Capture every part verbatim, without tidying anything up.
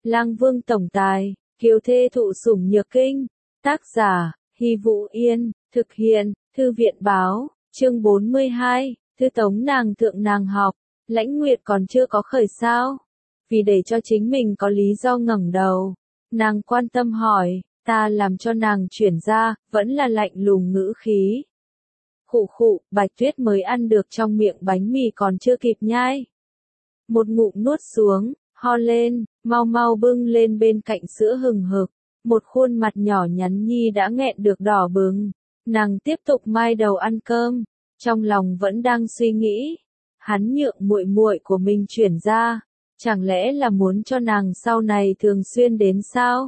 Lang Vương tổng tài, kiều thê thụ sủng nhược kinh. Tác giả, Hy Vũ Yên, thực hiện, Thư viện báo, chương bốn mươi hai, thư tống nàng thượng nàng học. Lãnh Nguyệt còn chưa có khởi sao? Vì để cho chính mình có lý do ngẩng đầu, nàng quan tâm hỏi, ta làm cho nàng chuyển ra, vẫn là lạnh lùng ngữ khí. Khụ khụ, Bạch Tuyết mới ăn được trong miệng bánh mì còn chưa kịp nhai. Một ngụm nuốt xuống, ho lên, mau mau bưng lên bên cạnh sữa hừng hực. Một khuôn mặt nhỏ nhắn nhi đã nghẹn được đỏ bừng. Nàng tiếp tục mai đầu ăn cơm, trong lòng vẫn đang suy nghĩ, hắn nhượng muội muội của mình chuyển ra, chẳng lẽ là muốn cho nàng sau này thường xuyên đến sao?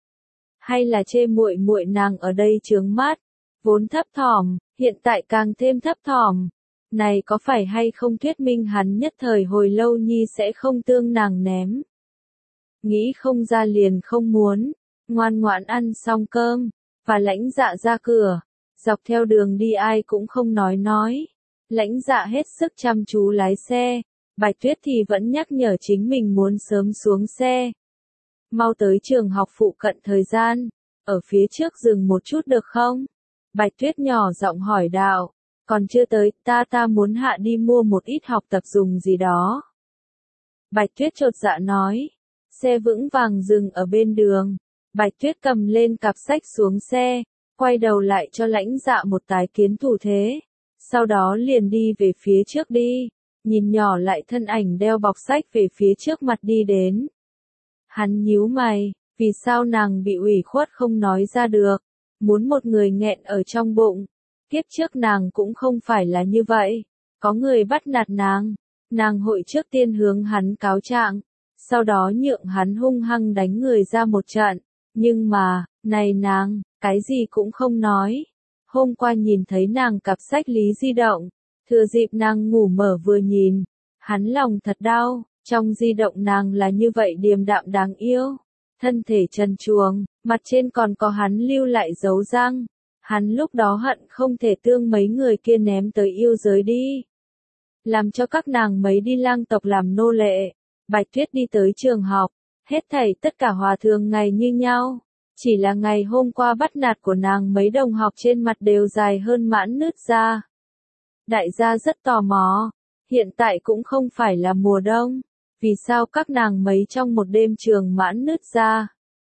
Hay là chê muội muội nàng ở đây chướng mắt, vốn thấp thỏm, hiện tại càng thêm thấp thỏm. Này có phải hay không thuyết minh hắn nhất thời hồi lâu nhi sẽ không tương nàng ném? Nghĩ không ra liền không muốn, ngoan ngoãn ăn xong cơm, và Lãnh Dạ ra cửa, dọc theo đường đi ai cũng không nói nói. Lãnh Dạ hết sức chăm chú lái xe, Bạch Tuyết thì vẫn nhắc nhở chính mình muốn sớm xuống xe. Mau tới trường học phụ cận thời gian, ở phía trước dừng một chút được không? Bạch Tuyết nhỏ giọng hỏi đạo, còn chưa tới, ta ta muốn hạ đi mua một ít học tập dùng gì đó. Bạch Tuyết chột dạ nói, xe vững vàng dừng ở bên đường, Bạch Tuyết cầm lên cặp sách xuống xe, quay đầu lại cho Lãnh Dạ một tái kiến thủ thế, sau đó liền đi về phía trước đi, nhìn nhỏ lại thân ảnh đeo bọc sách về phía trước mặt đi đến. Hắn nhíu mày, vì sao nàng bị ủy khuất không nói ra được, muốn một người nghẹn ở trong bụng. Kiếp trước nàng cũng không phải là như vậy, có người bắt nạt nàng, nàng hội trước tiên hướng hắn cáo trạng, sau đó nhượng hắn hung hăng đánh người ra một trận, nhưng mà, này nàng, cái gì cũng không nói. Hôm qua nhìn thấy nàng cặp sách lý di động, thừa dịp nàng ngủ mở vừa nhìn, hắn lòng thật đau, trong di động nàng là như vậy điềm đạm đáng yêu, thân thể trần truồng, mặt trên còn có hắn lưu lại dấu răng. Hắn lúc đó hận không thể tương mấy người kia ném tới yêu giới đi. Làm cho các nàng mấy đi lang tộc làm nô lệ. Bạch Tuyết đi tới trường học, hết thảy tất cả hòa thường ngày như nhau. Chỉ là ngày hôm qua bắt nạt của nàng mấy đồng học trên mặt đều dài hơn mãn nứt ra. Đại gia rất tò mò, hiện tại cũng không phải là mùa đông, vì sao các nàng mấy trong một đêm trường mãn nứt ra.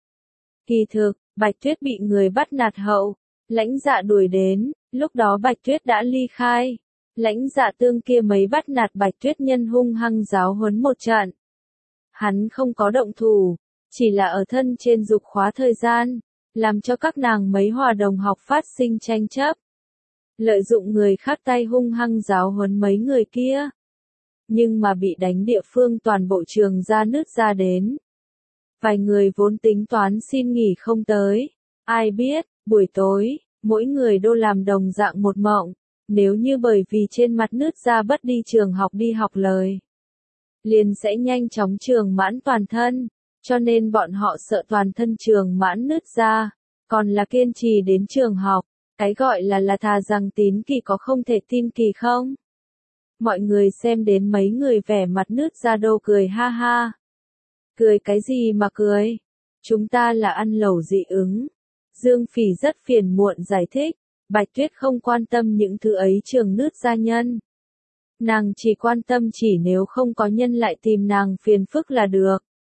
Kỳ thực, Bạch Tuyết bị người bắt nạt hậu. Lãnh Dạ đuổi đến, lúc đó Bạch Tuyết đã ly khai. Lãnh Dạ tương kia mấy bắt nạt Bạch Tuyết nhân hung hăng giáo huấn một trận. Hắn không có động thủ, chỉ là ở thân trên dục khóa thời gian, làm cho các nàng mấy hòa đồng học phát sinh tranh chấp. Lợi dụng người khác tay hung hăng giáo huấn mấy người kia. Nhưng mà bị đánh địa phương toàn bộ trường ra nứt ra đến. Vài người vốn tính toán xin nghỉ không tới, ai biết. Buổi tối, mỗi người đô làm đồng dạng một mộng, nếu như bởi vì trên mặt nứt ra bất đi trường học đi học lời, liền sẽ nhanh chóng trường mãn toàn thân, cho nên bọn họ sợ toàn thân trường mãn nứt ra, còn là kiên trì đến trường học, cái gọi là là thà rằng tín kỳ có không thể tin kỳ không. Mọi người xem đến mấy người vẻ mặt nứt ra đô cười ha ha. Cười cái gì mà cười? Chúng ta là ăn lẩu dị ứng. Dương Phỉ rất phiền muộn giải thích, Bạch Tuyết không quan tâm những thứ ấy trường nứt ra nhân. Nàng chỉ quan tâm chỉ nếu không có nhân lại tìm nàng phiền phức là được.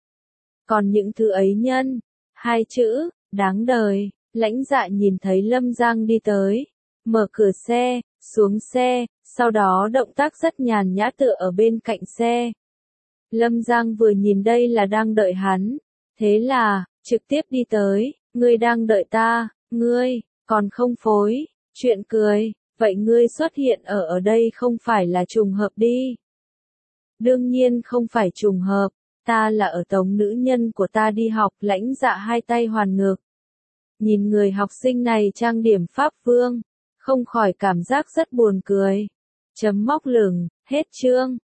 Còn những thứ ấy nhân, hai chữ, đáng đời. Lãnh Dạ nhìn thấy Lâm Giang đi tới, mở cửa xe, xuống xe, sau đó động tác rất nhàn nhã tựa ở bên cạnh xe. Lâm Giang vừa nhìn đây là đang đợi hắn, thế là, trực tiếp đi tới. Ngươi đang đợi ta, ngươi, còn không phối, chuyện cười, vậy ngươi xuất hiện ở ở đây không phải là trùng hợp đi. Đương nhiên không phải trùng hợp, ta là ở tống nữ nhân của ta đi học. Lãnh Dạ hai tay hoàn ngực. Nhìn người học sinh này trang điểm Pháp Vương, không khỏi cảm giác rất buồn cười. Chấm móc lửng, hết chương.